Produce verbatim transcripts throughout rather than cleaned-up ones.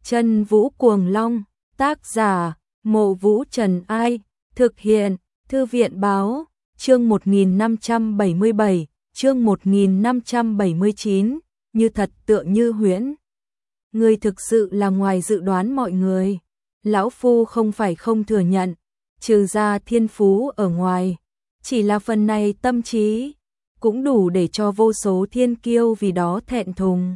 Chân Vũ Cuồng Long, tác giả, Mộ Vũ Trần Ai, thực hiện, Thư viện Báo, chương một nghìn năm trăm bảy mươi bảy, chương một nghìn năm trăm bảy mươi chín, như thật tựa như huyễn. Ngươi thực sự là ngoài dự đoán mọi người. Lão Phu không phải không thừa nhận, trừ ra thiên phú ở ngoài, chỉ là phần này tâm trí, cũng đủ để cho vô số thiên kiêu vì đó thẹn thùng.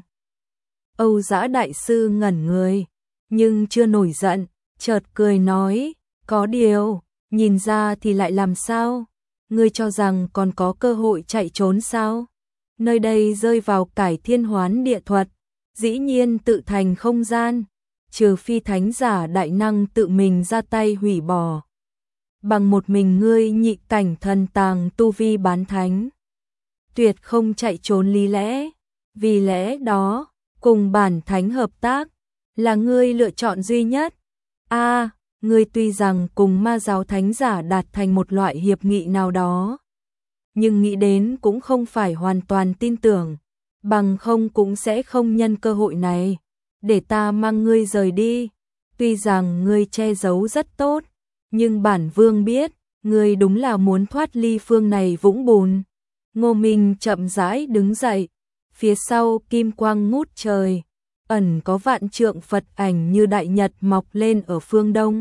Âu Dã Đại Sư ngẩn người, nhưng chưa nổi giận, chợt cười nói, có điều, nhìn ra thì lại làm sao? Ngươi cho rằng còn có cơ hội chạy trốn sao? Nơi đây rơi vào cải thiên hoán địa thuật, dĩ nhiên tự thành không gian, trừ phi thánh giả đại năng tự mình ra tay hủy bỏ. Bằng một mình ngươi nhị cảnh thần tàng tu vi bán thánh, tuyệt không chạy trốn lý lẽ, vì lẽ đó, cùng bản thánh hợp tác, là ngươi lựa chọn duy nhất. A, à, ngươi tuy rằng cùng ma giáo thánh giả đạt thành một loại hiệp nghị nào đó, nhưng nghĩ đến cũng không phải hoàn toàn tin tưởng, bằng không cũng sẽ không nhân cơ hội này, để ta mang ngươi rời đi. Tuy rằng ngươi che giấu rất tốt, nhưng bản vương biết, ngươi đúng là muốn thoát ly phương này vũng bùn. Ngô Minh chậm rãi đứng dậy, phía sau kim quang ngút trời, ẩn có vạn trượng Phật ảnh như đại nhật mọc lên ở phương đông.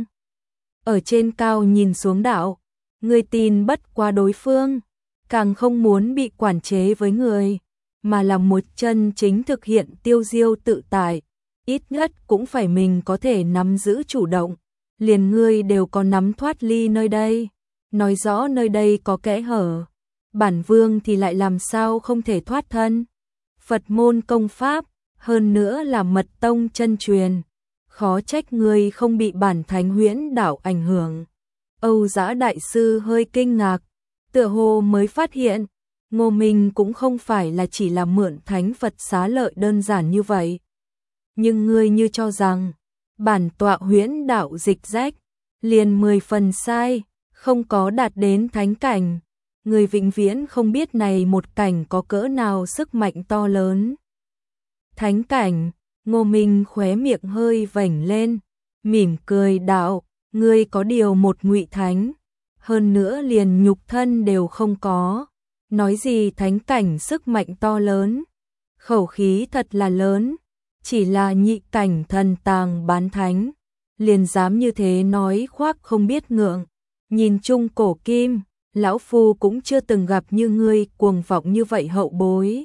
Ở trên cao nhìn xuống đạo, ngươi tin bất qua đối phương, càng không muốn bị quản chế với người, mà là một chân chính thực hiện tiêu diêu tự tại, ít nhất cũng phải mình có thể nắm giữ chủ động, liền ngươi đều có nắm thoát ly nơi đây, nói rõ nơi đây có kẽ hở, bản vương thì lại làm sao không thể thoát thân. Phật môn công pháp, hơn nữa là mật tông chân truyền, khó trách ngươi không bị bản thánh huyễn đạo ảnh hưởng. Âu Dã Đại Sư hơi kinh ngạc, tựa hồ mới phát hiện, Ngô Minh cũng không phải là chỉ là mượn thánh Phật xá lợi đơn giản như vậy. Nhưng ngươi như cho rằng, bản tọa huyễn đạo dịch rách, liền mười phần sai, không có đạt đến thánh cảnh. Người vĩnh viễn không biết này một cảnh có cỡ nào sức mạnh to lớn. Thánh cảnh, Ngô Minh khóe miệng hơi vểnh lên, mỉm cười đạo, ngươi có điều một ngụy thánh, hơn nữa liền nhục thân đều không có, nói gì thánh cảnh sức mạnh to lớn, khẩu khí thật là lớn, chỉ là nhị cảnh thần tàng bán thánh, liền dám như thế nói khoác không biết ngượng. Nhìn chung cổ kim, lão phu cũng chưa từng gặp như ngươi cuồng vọng như vậy hậu bối.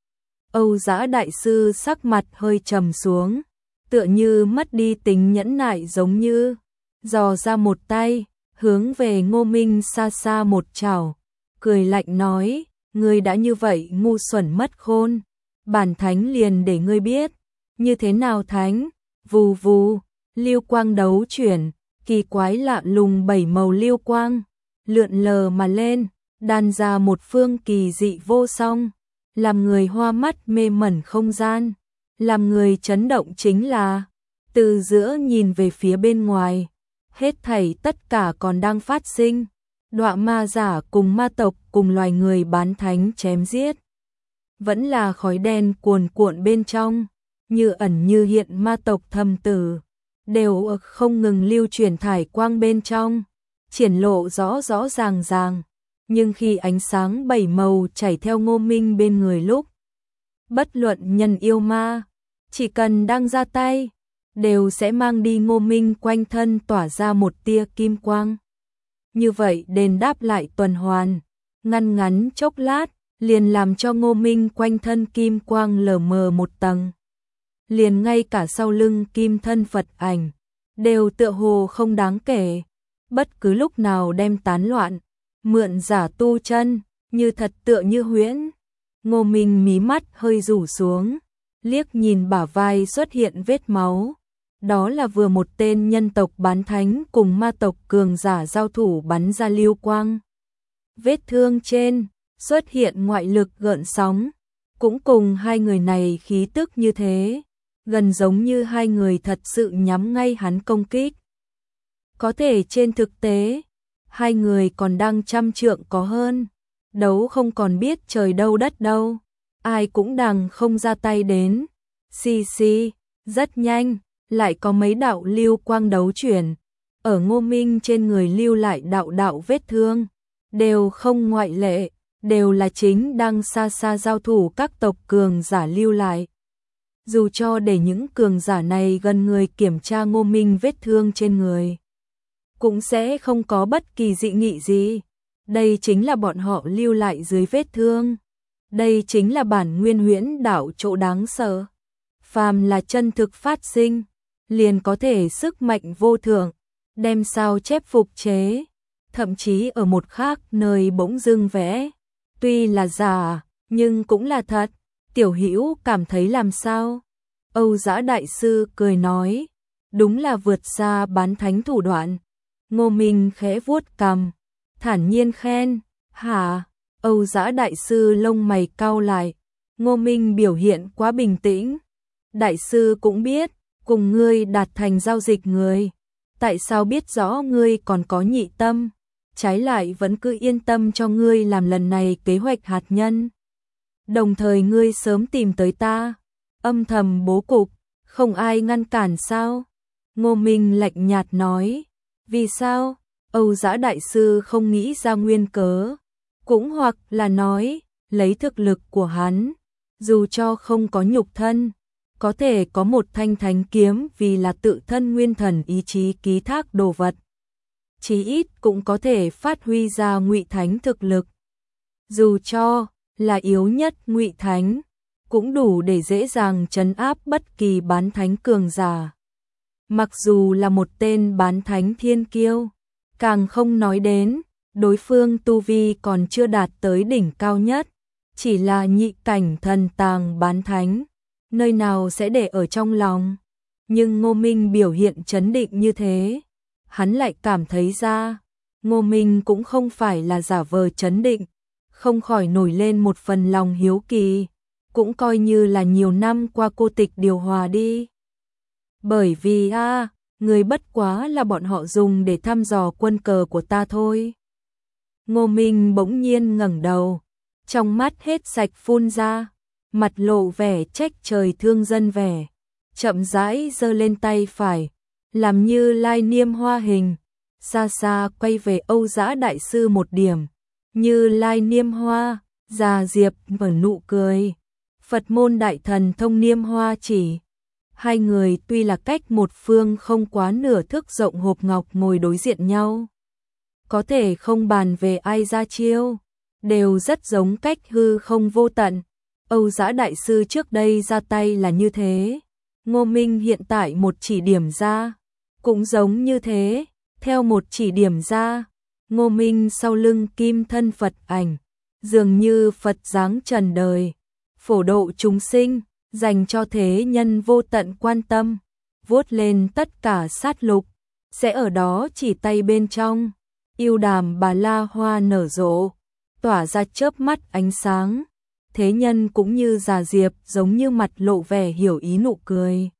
Âu Dã Đại Sư sắc mặt hơi trầm xuống, tựa như mất đi tính nhẫn nại, giống như dò ra một tay, hướng về Ngô Minh xa xa một chảo, cười lạnh nói, ngươi đã như vậy ngu xuẩn mất khôn, bản thánh liền để ngươi biết, như thế nào thánh. Vù vù, lưu quang đấu chuyển, kỳ quái lạ lùng bảy màu lưu quang, lượn lờ mà lên, đan ra một phương kỳ dị vô song, làm người hoa mắt mê mẩn không gian, làm người chấn động chính là, từ giữa nhìn về phía bên ngoài, hết thảy tất cả còn đang phát sinh, đọa ma giả cùng ma tộc cùng loài người bán thánh chém giết. Vẫn là khói đen cuồn cuộn bên trong, như ẩn như hiện ma tộc thầm tử, đều không ngừng lưu chuyển thải quang bên trong, triển lộ rõ rõ ràng ràng, nhưng khi ánh sáng bảy màu chảy theo Ngô Minh bên người lúc, bất luận nhân yêu ma, chỉ cần đang ra tay, đều sẽ mang đi Ngô Minh quanh thân tỏa ra một tia kim quang. Như vậy đền đáp lại tuần hoàn, ngăn ngắn chốc lát, liền làm cho Ngô Minh quanh thân kim quang lờ mờ một tầng. Liền ngay cả sau lưng kim thân Phật ảnh, đều tựa hồ không đáng kể, bất cứ lúc nào đem tán loạn, mượn giả tu chân, như thật tựa như huyễn. Ngô Minh mí mắt hơi rủ xuống, liếc nhìn bả vai xuất hiện vết máu, đó là vừa một tên nhân tộc bán thánh cùng ma tộc cường giả giao thủ bắn ra lưu quang. Vết thương trên, xuất hiện ngoại lực gợn sóng, cũng cùng hai người này khí tức như thế, gần giống như hai người thật sự nhắm ngay hắn công kích. Có thể trên thực tế, hai người còn đang trăm trượng có hơn, đấu không còn biết trời đâu đất đâu, ai cũng đằng không ra tay đến. Xì xì, rất nhanh, lại có mấy đạo lưu quang đấu chuyển, ở Ngô Minh trên người lưu lại đạo đạo vết thương, đều không ngoại lệ, đều là chính đang xa xa giao thủ các tộc cường giả lưu lại. Dù cho để những cường giả này gần người kiểm tra Ngô Minh vết thương trên người, cũng sẽ không có bất kỳ dị nghị gì. Đây chính là bọn họ lưu lại dưới vết thương. Đây chính là bản nguyên huyễn đạo chỗ đáng sợ. Phàm là chân thực phát sinh, liền có thể sức mạnh vô thượng, đem sao chép phục chế, thậm chí ở một khác nơi bỗng dưng vẽ. Tuy là giả, nhưng cũng là thật. Tiểu Hữu cảm thấy làm sao? Âu Dã đại sư cười nói, đúng là vượt xa bán thánh thủ đoạn. Ngô Minh khẽ vuốt cằm, thản nhiên khen, hả? Âu Dã đại sư lông mày cau lại, Ngô Minh biểu hiện quá bình tĩnh. Đại sư cũng biết, cùng ngươi đạt thành giao dịch người, tại sao biết rõ ngươi còn có nhị tâm, trái lại vẫn cứ yên tâm cho ngươi làm lần này kế hoạch hạt nhân. Đồng thời ngươi sớm tìm tới ta, âm thầm bố cục, không ai ngăn cản sao? Ngô Minh lạnh nhạt nói, vì sao? Âu Dã đại sư không nghĩ ra nguyên cớ, cũng hoặc là nói, lấy thực lực của hắn, dù cho không có nhục thân, có thể có một thanh thánh kiếm vì là tự thân nguyên thần ý chí ký thác đồ vật, chí ít cũng có thể phát huy ra ngụy thánh thực lực. Dù cho là yếu nhất ngụy thánh, cũng đủ để dễ dàng trấn áp bất kỳ bán thánh cường giả. Mặc dù là một tên bán thánh thiên kiêu, càng không nói đến, đối phương tu vi còn chưa đạt tới đỉnh cao nhất, chỉ là nhị cảnh thần tàng bán thánh, nơi nào sẽ để ở trong lòng. Nhưng Ngô Minh biểu hiện trấn định như thế, hắn lại cảm thấy ra, Ngô Minh cũng không phải là giả vờ trấn định, không khỏi nổi lên một phần lòng hiếu kỳ, cũng coi như là nhiều năm qua cô tịch điều hòa đi. Bởi vì a, à, người bất quá là bọn họ dùng để thăm dò quân cờ của ta thôi. Ngô Minh bỗng nhiên ngẩng đầu, trong mắt hết sạch phun ra, mặt lộ vẻ trách trời thương dân vẻ, chậm rãi giơ lên tay phải, làm như lai niêm hoa hình, xa xa quay về Âu Dã đại sư một điểm, như lai niêm hoa, già diệp mở nụ cười, Phật môn đại thần thông niêm hoa chỉ. Hai người tuy là cách một phương không quá nửa thước rộng hộp ngọc ngồi đối diện nhau, có thể không bàn về ai ra chiêu, đều rất giống cách hư không vô tận. Âu Dã đại sư trước đây ra tay là như thế, Ngô Minh hiện tại một chỉ điểm ra, cũng giống như thế, theo một chỉ điểm ra, Ngô Minh sau lưng kim thân Phật ảnh, dường như Phật dáng trần đời, phổ độ chúng sinh, dành cho thế nhân vô tận quan tâm, vuốt lên tất cả sát lục, sẽ ở đó chỉ tay bên trong, yêu đàm bà la hoa nở rộ, tỏa ra chớp mắt ánh sáng, thế nhân cũng như già diệp giống như mặt lộ vẻ hiểu ý nụ cười.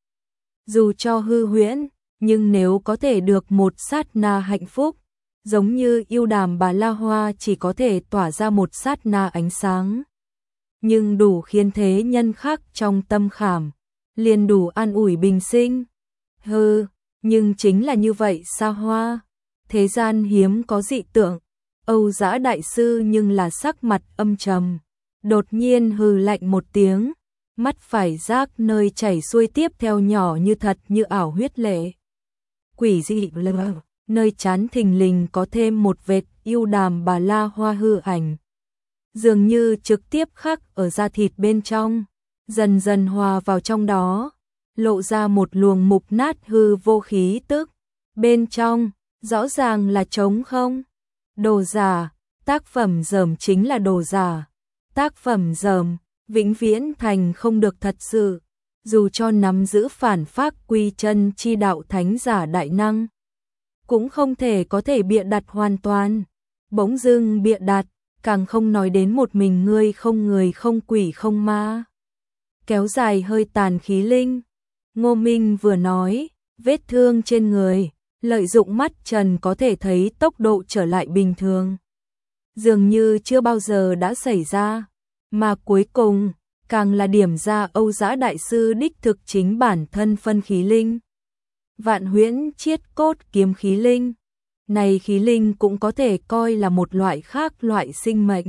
Dù cho hư huyễn, nhưng nếu có thể được một sát na hạnh phúc, giống như yêu đàm bà la hoa chỉ có thể tỏa ra một sát na ánh sáng, nhưng đủ khiến thế nhân khác trong tâm khảm, liền đủ an ủi bình sinh. Hừ, nhưng chính là như vậy xa hoa, thế gian hiếm có dị tượng. Âu Dã đại sư nhưng là sắc mặt âm trầm, đột nhiên hừ lạnh một tiếng, mắt phải giác nơi chảy xuôi tiếp theo nhỏ như thật như ảo huyết lệ. Quỷ dị lờ, nơi trán thình lình có thêm một vệt yêu đàm bà la hoa hư ảnh, dường như trực tiếp khắc ở da thịt bên trong, dần dần hòa vào trong đó, lộ ra một luồng mục nát hư vô khí tức. Bên trong, rõ ràng là trống không. Đồ giả, tác phẩm dởm chính là đồ giả. Tác phẩm dởm, vĩnh viễn thành không được thật sự, dù cho nắm giữ phản phác quy chân chi đạo thánh giả đại năng, cũng không thể có thể bịa đặt hoàn toàn. Bỗng dưng bịa đặt, càng không nói đến một mình ngươi không người không quỷ không ma. Kéo dài hơi tàn khí linh. Ngô Minh vừa nói, vết thương trên người, lợi dụng mắt trần có thể thấy tốc độ trở lại bình thường, dường như chưa bao giờ đã xảy ra, mà cuối cùng, càng là điểm ra Âu Dã đại sư đích thực chính bản thân phân khí linh. Vạn Huyễn Chiết Cốt Kiếm khí linh. Này khí linh cũng có thể coi là một loại khác loại sinh mệnh.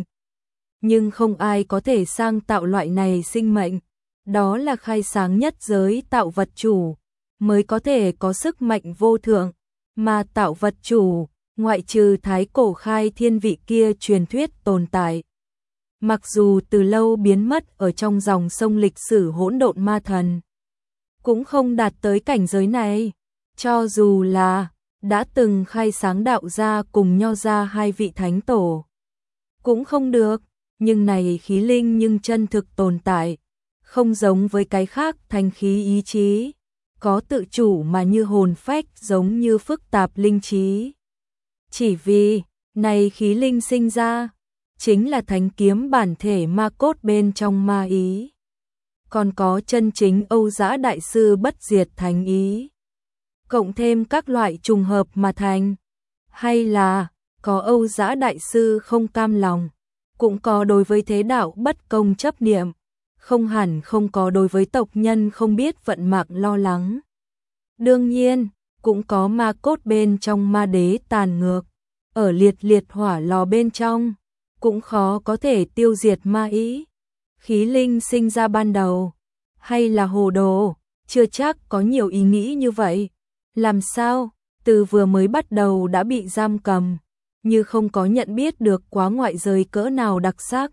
Nhưng không ai có thể sang tạo loại này sinh mệnh. Đó là khai sáng nhất giới tạo vật chủ, mới có thể có sức mạnh vô thượng. Mà tạo vật chủ, ngoại trừ thái cổ khai thiên vị kia truyền thuyết tồn tại. Mặc dù từ lâu biến mất ở trong dòng sông lịch sử hỗn độn ma thần, cũng không đạt tới cảnh giới này. Cho dù là đã từng khai sáng đạo gia cùng Nho gia hai vị thánh tổ, cũng không được. Nhưng này khí linh nhưng chân thực tồn tại, không giống với cái khác thành khí ý chí, có tự chủ mà như hồn phách, giống như phức tạp linh trí. Chỉ vì này khí linh sinh ra, chính là thánh kiếm bản thể ma cốt bên trong ma ý. Còn có chân chính Âu Dã Đại Sư bất diệt thánh ý, cộng thêm các loại trùng hợp mà thành. Hay là có Âu Dã Đại Sư không cam lòng, cũng có đối với thế đạo bất công chấp niệm, không hẳn không có đối với tộc nhân không biết vận mạng lo lắng. Đương nhiên, cũng có ma cốt bên trong ma đế tàn ngược, ở liệt liệt hỏa lò bên trong, cũng khó có thể tiêu diệt ma ý. Khí linh sinh ra ban đầu, hay là hồ đồ, chưa chắc có nhiều ý nghĩ như vậy. Làm sao, từ vừa mới bắt đầu đã bị giam cầm, như không có nhận biết được quá ngoại giới cỡ nào đặc sắc.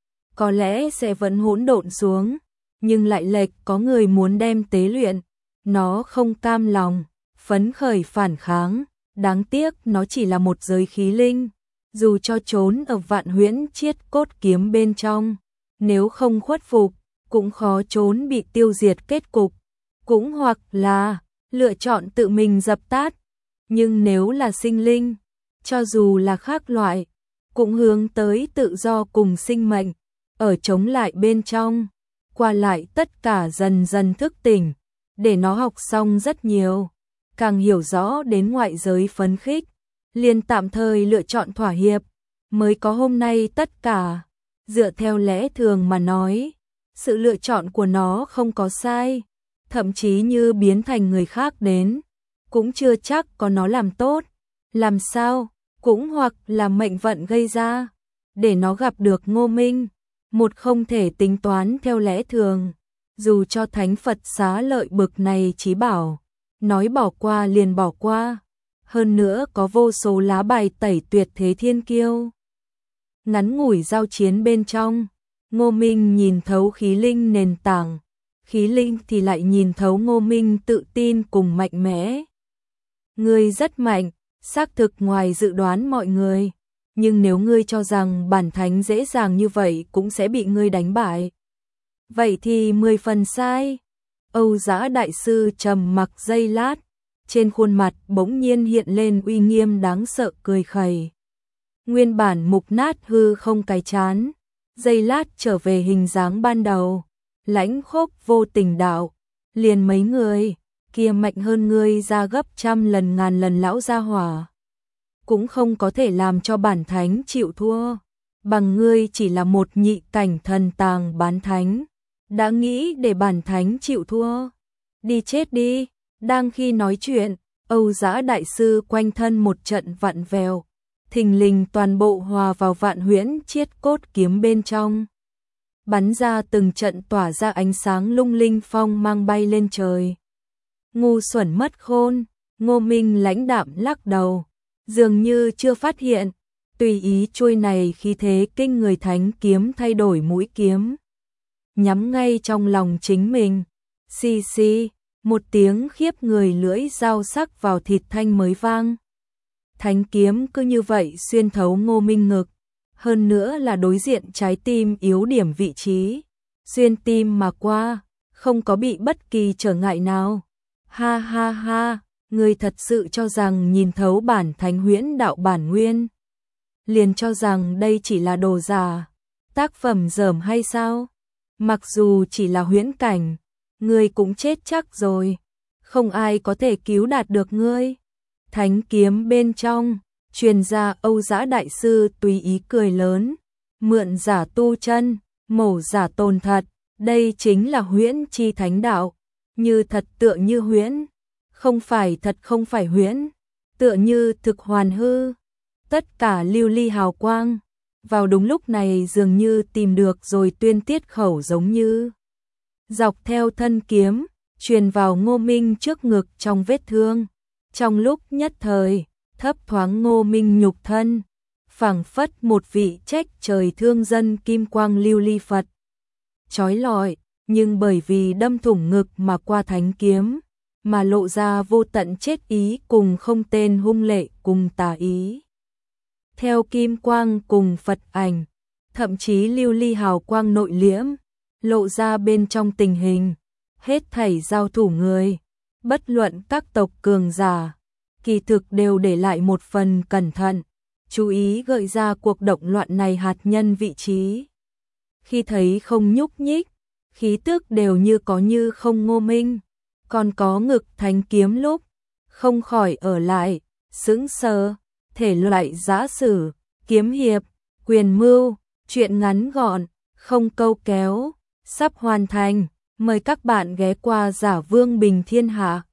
Có lẽ sẽ vẫn hỗn độn xuống, nhưng lại lệch có người muốn đem tế luyện, nó không cam lòng, phấn khởi phản kháng, đáng tiếc nó chỉ là một giới khí linh, dù cho trốn ở Vạn Huyễn Chiết Cốt Kiếm bên trong, nếu không khuất phục, cũng khó trốn bị tiêu diệt kết cục, cũng hoặc là lựa chọn tự mình dập tắt. Nhưng nếu là sinh linh, cho dù là khác loại, cũng hướng tới tự do cùng sinh mệnh, ở chống lại bên trong, qua lại tất cả dần dần thức tỉnh, để nó học xong rất nhiều, càng hiểu rõ đến ngoại giới phấn khích, liền tạm thời lựa chọn thỏa hiệp, mới có hôm nay tất cả. Dựa theo lẽ thường mà nói, sự lựa chọn của nó không có sai, thậm chí như biến thành người khác đến, cũng chưa chắc có nó làm tốt, làm sao, cũng hoặc là mệnh vận gây ra, để nó gặp được Ngô Minh, một không thể tính toán theo lẽ thường, dù cho Thánh Phật xá lợi bực này chí bảo, nói bỏ qua liền bỏ qua, hơn nữa có vô số lá bài tẩy tuyệt thế thiên kiêu. Ngắn ngủi giao chiến bên trong, Ngô Minh nhìn thấu khí linh nền tảng, khí linh thì lại nhìn thấu Ngô Minh tự tin cùng mạnh mẽ. Ngươi rất mạnh, xác thực ngoài dự đoán mọi người, nhưng nếu ngươi cho rằng bản thánh dễ dàng như vậy cũng sẽ bị ngươi đánh bại, vậy thì mười phần sai. Âu Dã Đại Sư trầm mặc giây lát, trên khuôn mặt bỗng nhiên hiện lên uy nghiêm đáng sợ cười khẩy. Nguyên bản mục nát hư không cái chán, giây lát trở về hình dáng ban đầu, lãnh khốc vô tình đạo, liền mấy người kia mạnh hơn ngươi ra gấp trăm lần ngàn lần lão gia hỏa, cũng không có thể làm cho bản thánh chịu thua, bằng ngươi chỉ là một nhị cảnh thần tàng bán thánh, đã nghĩ để bản thánh chịu thua, đi chết đi. Đang khi nói chuyện, Âu Dã Đại Sư quanh thân một trận vặn vèo, thình lình toàn bộ hòa vào Vạn Huyễn Chiết Cốt Kiếm bên trong, bắn ra từng trận tỏa ra ánh sáng lung linh, phong mang bay lên trời. Ngu xuẩn mất khôn, Ngô Minh lãnh đạm lắc đầu, dường như chưa phát hiện, tùy ý chuôi này khí thế kinh người thánh kiếm thay đổi mũi kiếm, nhắm ngay trong lòng chính mình. Xì xì, một tiếng khiếp người lưỡi dao sắc vào thịt thanh mới vang. Thánh kiếm cứ như vậy xuyên thấu Ngô Minh ngực, hơn nữa là đối diện trái tim yếu điểm vị trí, xuyên tim mà qua, không có bị bất kỳ trở ngại nào. Ha ha ha, người thật sự cho rằng nhìn thấu bản thánh huyễn đạo bản nguyên, liền cho rằng đây chỉ là đồ giả, tác phẩm dởm hay sao? Mặc dù chỉ là huyễn cảnh, ngươi cũng chết chắc rồi, không ai có thể cứu đạt được ngươi. Thánh kiếm bên trong, truyền ra Âu Dã Đại Sư tùy ý cười lớn, mượn giả tu chân, mổ giả tồn thật, đây chính là huyễn chi thánh đạo, như thật tựa như huyễn, không phải thật không phải huyễn, tựa như thực hoàn hư. Tất cả lưu ly hào quang, vào đúng lúc này dường như tìm được rồi tuyên tiết khẩu giống như dọc theo thân kiếm, truyền vào Ngô Minh trước ngực trong vết thương. Trong lúc nhất thời, thấp thoáng Ngô Minh nhục thân, phảng phất một vị trách trời thương dân kim quang lưu ly Phật. Chói lọi, nhưng bởi vì đâm thủng ngực mà qua thánh kiếm, mà lộ ra vô tận chết ý cùng không tên hung lệ cùng tà ý. Theo kim quang cùng Phật ảnh, thậm chí lưu ly hào quang nội liễm, lộ ra bên trong tình hình, hết thảy giao thủ người, bất luận các tộc cường giả, kỳ thực đều để lại một phần cẩn thận, chú ý gợi ra cuộc động loạn này hạt nhân vị trí. Khi thấy không nhúc nhích, khí tức đều như có như không Ngô Minh, còn có ngực thánh kiếm lúc, không khỏi ở lại, sững sờ, thể loại giã sử, kiếm hiệp, quyền mưu, chuyện ngắn gọn, không câu kéo, sắp hoàn thành, mời các bạn ghé qua Giả Vương Bình Thiên Hạ.